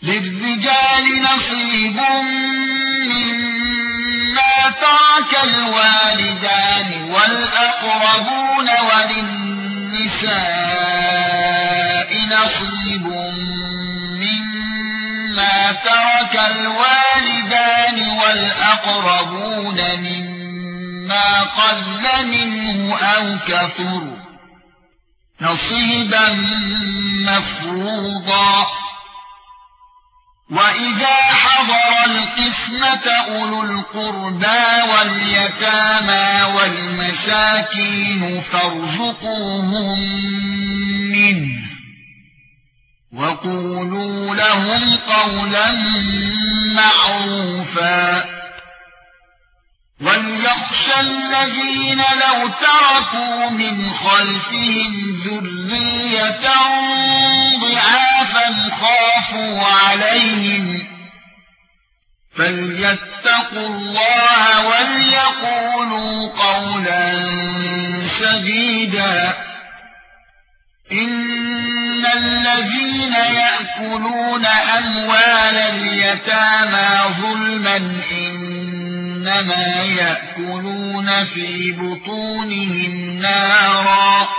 للرجال نصيب مما ترك الوالدان والأقربون وللنساء نصيب مما ترك الوالدان والأقربون مما قل منه أو كثر نصيبا مفروضا وَإِذَا حَضَرَ الْقِسْمَةَ أُولُو الْقُرْبَى وَالْيَتَامَى وَالْمَسَاكِينُ فَارْزُقُوهُم مِّنْهُ وَقُولُوا لَهُمْ قَوْلًا مَّعْرُوفًا وَلْيَخْشَ الَّذِينَ لَوْ تَرَكُوا مِنْ خَلْفِهِمْ ذُرِّيَّةً ضِعَافًا خَافُوا عَلَيْهِمْ فَلْيَتَّقُوا اللَّهَ وَلْيَقُولُوا قَوْلًا سَدِيدًا إِنَّ الَّذِينَ يَأْكُلُونَ أَمْوَالَ الْيَتَامَى ظُلْمًا إِنَّمَا يَأْكُلُونَ فِي بُطُونِهِمْ نَارًا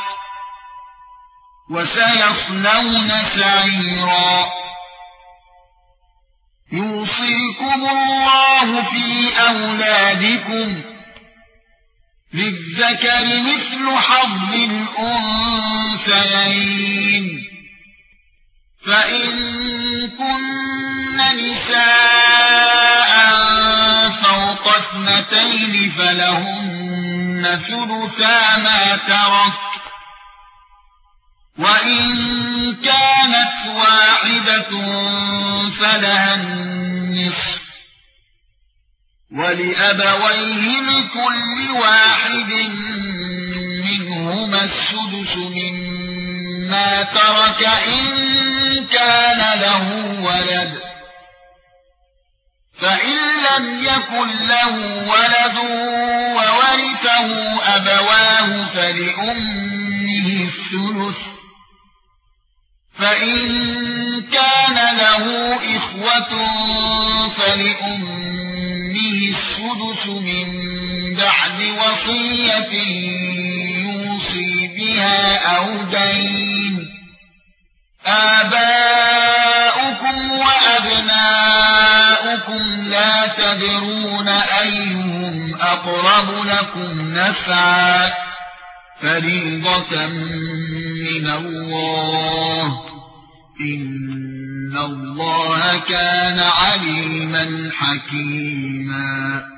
وَسَيَصْلَوْنَ سَعِيرًا يُوصِيكُمُ اللَّهُ فِي أَوْلَادِكُمْ لِلذَّكَرِ مِثْلُ حَظِّ الْأُنثَيَيْنِ فَإِن كُنَّ نِسَاءً فَوْقَ اثْنَتَيْنِ فَلَهُنَّ ثُلُثَا مَا تَرَكَ وَإِن كَانَتْ وَاحِدَةٌ فَلَهَا النِّصْفُ وَلِأَبَوَيْهِ لِكُلِّ واحد مِنْهُمَا السُّدُسُ مِمَّا تَرَكَ إِن كَانَ لَهُ وَلَدٌ فَإِن لَّمْ يَكُن لَّهُ وَلَدٌ وَوَرِثَهُ أَبَوَاهُ فَلِأُمِّهِ الثُّلُثُ فَإِن كَانَ لَهُ إِخْوَةٌ فَلِأُمِّهِ السُّدُسُ مِن بَعْدِ وَصِيَّةٍ يُوصِي بِهَا أَوْ دَيْنٍ آبَاؤُكُمْ وَأَبْنَاؤُكُمْ لَا تَدْرُونَ أَيُّهُمْ أَقْرَبُ لَكُمْ نَفْعًا فَرِيضَةً مِّنَ اللَّهِ إِنَّ اللَّهَ كَانَ عَلِيمًا حَكِيمًا